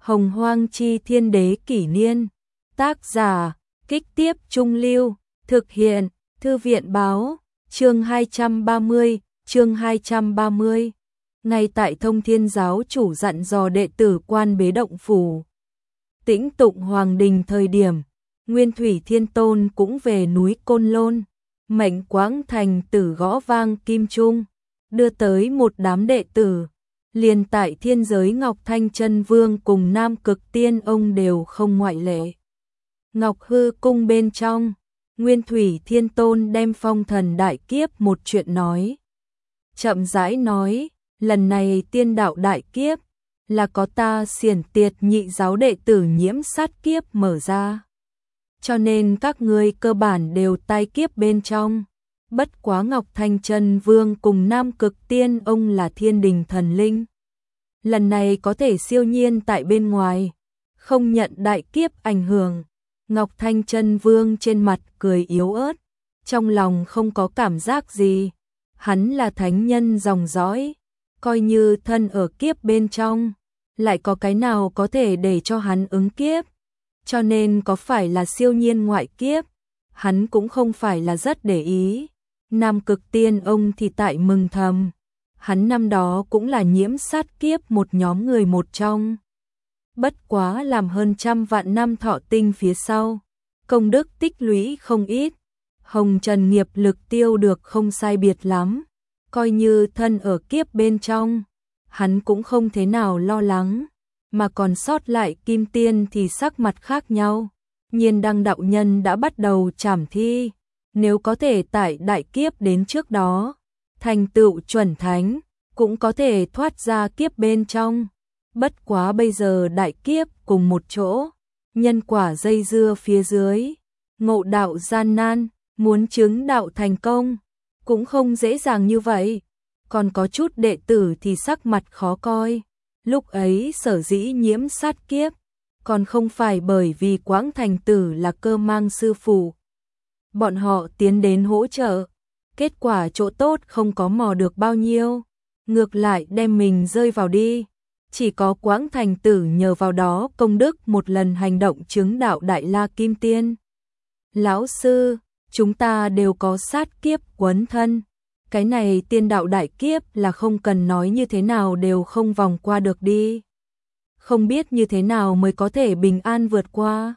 Hồng Hoang Chi Thiên Đế Kỷ Niên. Tác giả, Kích Tiếp Trung Lưu. Thực hiện, Thư viện Báo. Chương 230. Ngay tại Thông Thiên giáo chủ dặn dò đệ tử quan bế động phủ, tĩnh tụng hoàng đình thời điểm, Nguyên Thủy Thiên Tôn cũng về núi Côn Lôn, mệnh Quảng Thành Tử gõ vang kim trung, đưa tới một đám đệ tử. Liền tại thiên giới Ngọc Thanh Chân Vương cùng Nam Cực Tiên ông đều không ngoại lệ. Ngọc Hư cung bên trong, Nguyên Thủy Thiên Tôn đem phong thần đại kiếp một chuyện nói. Chậm rãi nói, lần này tiên đạo đại kiếp là có ta Xiển Tiệt nhị giáo đệ tử nhiễm sát kiếp mở ra. Cho nên các ngươi cơ bản đều tai kiếp bên trong. Bất quá Ngọc Thanh Chân Vương cùng Nam Cực Tiên ông là thiên đình thần linh. Lần này có thể siêu nhiên tại bên ngoài, không nhận đại kiếp ảnh hưởng. Ngọc Thanh Chân Vương trên mặt cười yếu ớt, trong lòng không có cảm giác gì. Hắn là thánh nhân dòng dõi, coi như thân ở kiếp bên trong, lại có cái nào có thể để cho hắn ứng kiếp. Cho nên có phải là siêu nhiên ngoại kiếp, hắn cũng không phải là rất để ý. Nam Cực Tiên ông thì tại mừng thầm, hắn năm đó cũng là nhiễm sát kiếp một nhóm người một trong. Bất quá làm hơn 100 vạn năm thọ tinh phía sau, công đức tích lũy không ít, hồng trần nghiệp lực tiêu được không sai biệt lắm, coi như thân ở kiếp bên trong, hắn cũng không thế nào lo lắng, mà còn sót lại kim tiên thì sắc mặt khác nhau. Nhiên Đăng đạo nhân đã bắt đầu trảm thi, nếu có thể tại đại kiếp đến trước đó, thành tựu chuẩn thánh, cũng có thể thoát ra kiếp bên trong. Bất quá bây giờ đại kiếp cùng một chỗ, nhân quả dây dưa phía dưới, ngộ đạo gian nan, muốn chứng đạo thành công, cũng không dễ dàng như vậy. Còn có chút đệ tử thì sắc mặt khó coi, lúc ấy sở dĩ nhiễm sát kiếp, còn không phải bởi vì Quảng Thành Tử là cơ mang sư phụ. Bọn họ tiến đến hỗ trợ, kết quả chỗ tốt không có mò được bao nhiêu, ngược lại đem mình rơi vào đi. Chỉ có Quảng Thành Tử nhờ vào đó công đức một lần hành động chứng đạo Đại La Kim Tiên. Lão sư, chúng ta đều có sát kiếp quấn thân. Cái này tiên đạo đại kiếp là không cần nói như thế nào đều không vòng qua được đi. Không biết như thế nào mới có thể bình an vượt qua.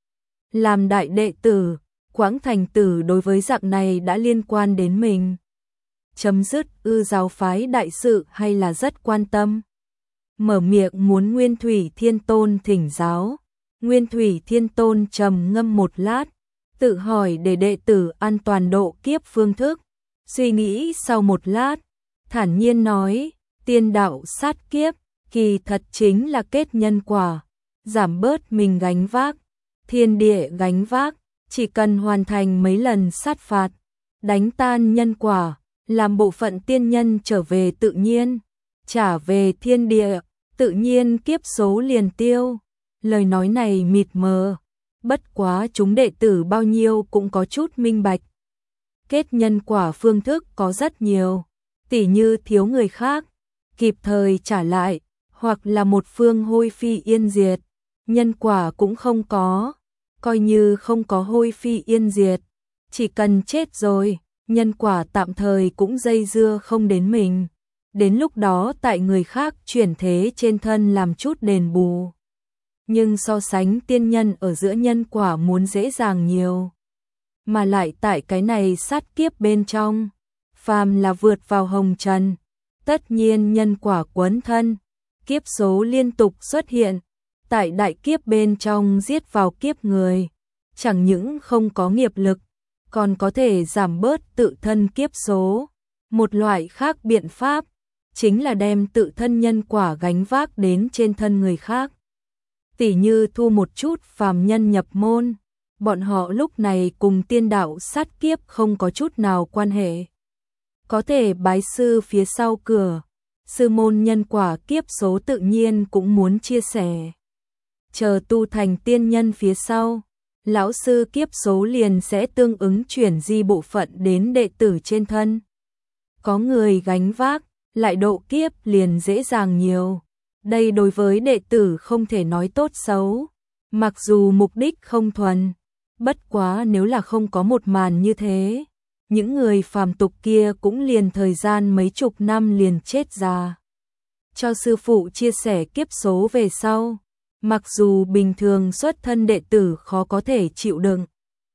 Làm đại đệ tử, Quảng Thành Tử đối với dạng này đã liên quan đến mình. Chấm dứt giáo phái đại sự hay là rất quan tâm. Mở miệng muốn Nguyên Thủy Thiên Tôn thỉnh giáo. Nguyên Thủy Thiên Tôn trầm ngâm một lát, tự hỏi để đệ tử an toàn độ kiếp phương thức. Suy nghĩ sau một lát, thản nhiên nói, tiên đạo sát kiếp, kỳ thật chính là kết nhân quả, giảm bớt mình gánh vác, thiên địa gánh vác, chỉ cần hoàn thành mấy lần sát phạt, đánh tan nhân quả, làm bộ phận tiên nhân trở về tự nhiên, trả về thiên địa, tự nhiên kiếp số liền tiêu. Lời nói này mịt mờ, bất quá chúng đệ tử bao nhiêu cũng có chút minh bạch. Kết nhân quả phương thức có rất nhiều, tỉ như thiếu người khác, kịp thời trả lại, hoặc là một phương hôi phi yên diệt, nhân quả cũng không có, coi như không có hôi phi yên diệt, chỉ cần chết rồi, nhân quả tạm thời cũng dây dưa không đến mình, đến lúc đó tại người khác chuyển thế trên thân làm chút đền bù. Nhưng so sánh tiên nhân ở giữa nhân quả muốn dễ dàng nhiều. Mà lại tại cái này sát kiếp bên trong, phàm là vượt vào hồng trần, tất nhiên nhân quả quấn thân, kiếp số liên tục xuất hiện, tại đại kiếp bên trong giết vào kiếp người, chẳng những không có nghiệp lực, còn có thể giảm bớt tự thân kiếp số. Một loại khác biện pháp, chính là đem tự thân nhân quả gánh vác đến trên thân người khác. Tỉ như thu một chút phàm nhân nhập môn, bọn họ lúc này cùng tiên đạo sát kiếp không có chút nào quan hệ. Có thể bái sư phía sau cửa, sư môn nhân quả kiếp số tự nhiên cũng muốn chia sẻ. Chờ tu thành tiên nhân phía sau, lão sư kiếp số liền sẽ tương ứng chuyển di bộ phận đến đệ tử trên thân. Có người gánh vác, lại độ kiếp liền dễ dàng nhiều. Đây đối với đệ tử không thể nói tốt xấu, mặc dù mục đích không thuần, bất quá nếu là không có một màn như thế, những người phàm tục kia cũng liền thời gian mấy chục năm liền chết già. Cho sư phụ chia sẻ kiếp số về sau, mặc dù bình thường xuất thân đệ tử khó có thể chịu đựng,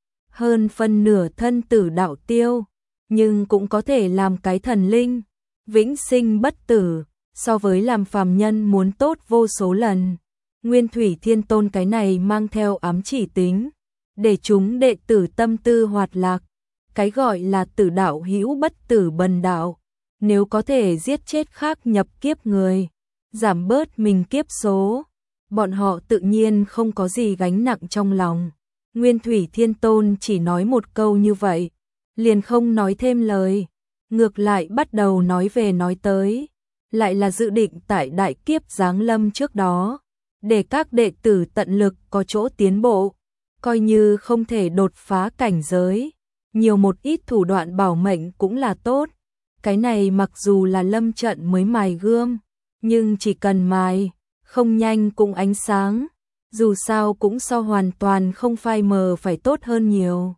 hơn phân nửa thân tử đạo tiêu, nhưng cũng có thể làm cái thần linh, vĩnh sinh bất tử, so với làm phàm nhân muốn tốt vô số lần. Nguyên Thủy Thiên Tôn cái này mang theo ám chỉ tính, để chúng đệ tử tâm tư hoạt lạc, cái gọi là tử đạo hữu bất tử bần đạo, nếu có thể giết chết khác nhập kiếp người, giảm bớt mình kiếp số, bọn họ tự nhiên không có gì gánh nặng trong lòng. Nguyên Thủy Thiên Tôn chỉ nói một câu như vậy, liền không nói thêm lời, ngược lại bắt đầu nói về nói tới, lại là dự định tại đại kiếp giáng lâm trước đó, để các đệ tử tận lực có chỗ tiến bộ, coi như không thể đột phá cảnh giới, nhiều một ít thủ đoạn bảo mệnh cũng là tốt. Cái này mặc dù là lâm trận mới mài gươm, nhưng chỉ cần mài, không nhanh cũng ánh sáng, dù sao cũng so hoàn toàn không phai mờ phải tốt hơn nhiều.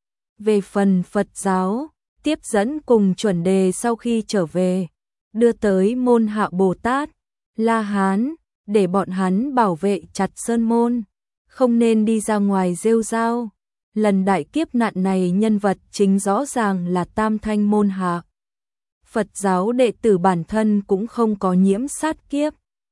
Về phần Phật giáo, tiếp dẫn cùng chuẩn đề sau khi trở về, đưa tới môn hạ Bồ Tát, La Hán, để bọn hắn bảo vệ chặt sơn môn, không nên đi ra ngoài rêu rao. Lần đại kiếp nạn này nhân vật chính rõ ràng là Tam Thanh môn hạ. Phật giáo đệ tử bản thân cũng không có nhiễm sát kiếp.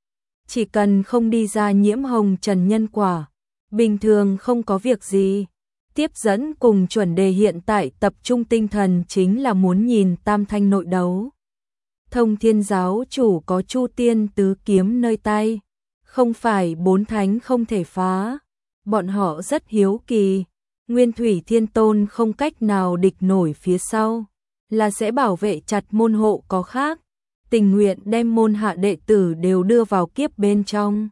Chỉ cần không đi ra nhiễm hồng trần nhân quả, bình thường không có việc gì. Tiếp dẫn cùng chuẩn đề hiện tại tập trung tinh thần chính là muốn nhìn Tam Thanh nội đấu. Thông Thiên giáo chủ có Chu Tiên tứ kiếm nơi tay, không phải bốn thánh không thể phá. Bọn họ rất hiếu kỳ, Nguyên Thủy Thiên Tôn không cách nào địch nổi phía sau, là sẽ bảo vệ chặt môn hộ có khác, tình nguyện đem môn hạ đệ tử đều đưa vào kiếp bên trong.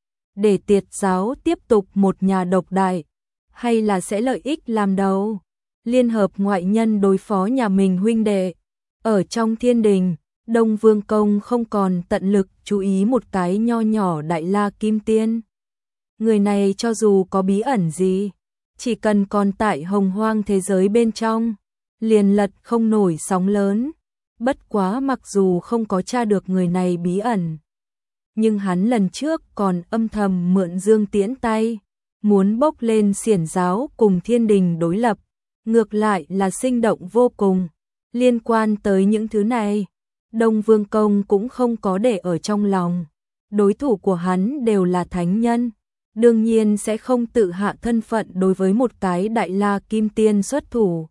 Để Tiệt giáo tiếp tục một nhà độc đại, hay là sẽ lợi ích làm đầu, liên hợp ngoại nhân đối phó nhà mình huynh đệ. Ở trong thiên đình, Đông Vương Công không còn tận lực chú ý một cái nho nhỏ Đại La Kim Tiên. Người này cho dù có bí ẩn gì, chỉ cần còn tại hồng hoang thế giới bên trong, liền lật không nổi sóng lớn. Bất quá mặc dù không có tra được người này bí ẩn, nhưng hắn lần trước còn âm thầm mượn Dương Tiễn tay, muốn bốc lên xiển giáo cùng thiên đình đối lập, ngược lại là sinh động vô cùng. Liên quan tới những thứ này, Đông Vương Công cũng không có để ở trong lòng. Đối thủ của hắn đều là thánh nhân, đương nhiên sẽ không tự hạ thân phận đối với một cái Đại La Kim Tiên xuất thủ.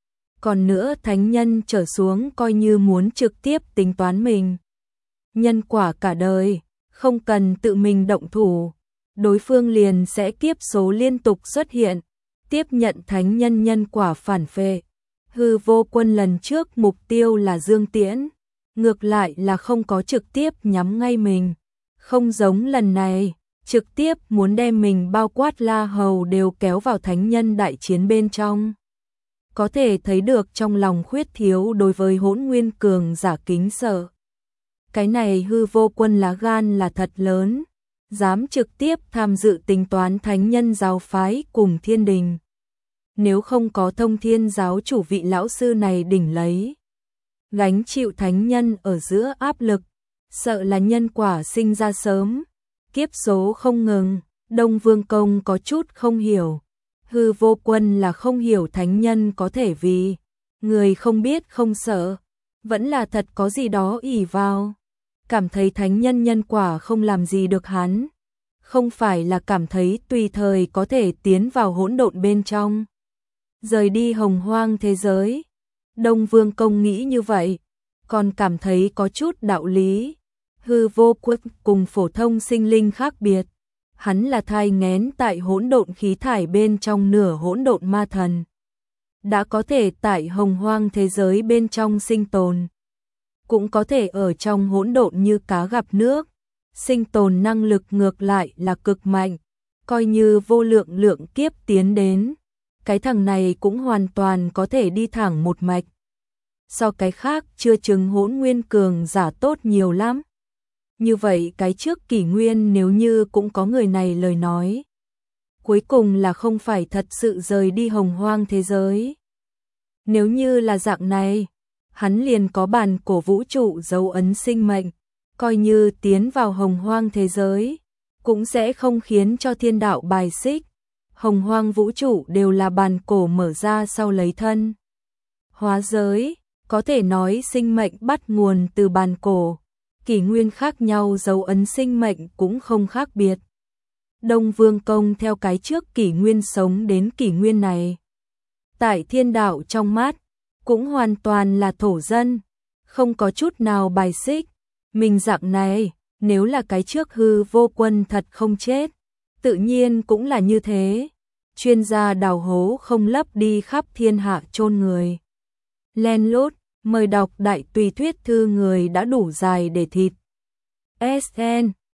Còn nữa thánh nhân trở xuống coi như muốn trực tiếp tính toán mình. Nhân quả cả đời, không cần tự mình động thủ, đối phương liền sẽ kiếp số liên tục xuất hiện, tiếp nhận thánh nhân nhân quả phản phệ. Hư Vô Quân lần trước mục tiêu là Dương Tiễn, ngược lại là không có trực tiếp nhắm ngay mình, không giống lần này, trực tiếp muốn đem mình bao quát La Hầu đều kéo vào thánh nhân đại chiến bên trong. Có thể thấy được trong lòng khuyết thiếu đối với Hỗn Nguyên cường giả kính sợ. Cái này Hư Vô Quân lá gan là thật lớn, dám trực tiếp tham dự tính toán thánh nhân giáo phái cùng thiên đình. Nếu không có Thông Thiên giáo chủ vị lão sư này đỉnh lấy, gánh chịu thánh nhân ở giữa áp lực, sợ là nhân quả sinh ra sớm, kiếp số không ngừng. Đông Vương Công có chút không hiểu. Hư Vô Quân là không hiểu thánh nhân có thể vì người không biết không sợ, vẫn là thật có gì đó ỷ vào, cảm thấy thánh nhân nhân quả không làm gì được hắn, không phải là cảm thấy tùy thời có thể tiến vào hỗn độn bên trong, rời đi hồng hoang thế giới. Đông Vương Công nghĩ như vậy, còn cảm thấy có chút đạo lý. Hư Vô Quân cùng phổ thông sinh linh khác biệt, hắn là thai nghén tại hỗn độn khí thải bên trong nửa hỗn độn ma thần, đã có thể tại hồng hoang thế giới bên trong sinh tồn, cũng có thể ở trong hỗn độn như cá gặp nước, sinh tồn năng lực ngược lại là cực mạnh, coi như vô lượng lượng kiếp tiến đến, cái thằng này cũng hoàn toàn có thể đi thẳng một mạch. So cái khác chưa chừng Hỗn Nguyên cường giả tốt nhiều lắm. Như vậy cái trước kỷ nguyên nếu như cũng có người này lời nói, cuối cùng là không phải thật sự rời đi hồng hoang thế giới. Nếu như là dạng này, hắn liền có bản cổ vũ trụ dấu ấn sinh mệnh, coi như tiến vào hồng hoang thế giới, cũng sẽ không khiến cho thiên đạo bài xích. Hồng hoang vũ trụ đều là bản cổ mở ra sau lấy thân hóa giới, có thể nói sinh mệnh bắt nguồn từ bản cổ, kỷ nguyên khác nhau dấu ấn sinh mệnh cũng không khác biệt. Đông Vương Công theo cái trước kỷ nguyên sống đến kỷ nguyên này. Tại thiên đạo trong mắt, cũng hoàn toàn là thổ dân, không có chút nào bài xích. Mình dạng này, nếu là cái trước hư vô quân thật không chết, tự nhiên cũng là như thế. Chuyên gia đào hố không lấp đi khắp thiên hạ chôn người. Len lút, mời đọc đại tùy thuyết thư người đã đủ dài để thịt. SN